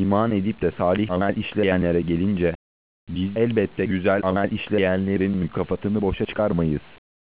İman edip de salih amel işleyenlere gelince, biz elbette güzel amel işleyenlerin mükafatını boşa çıkarmayız.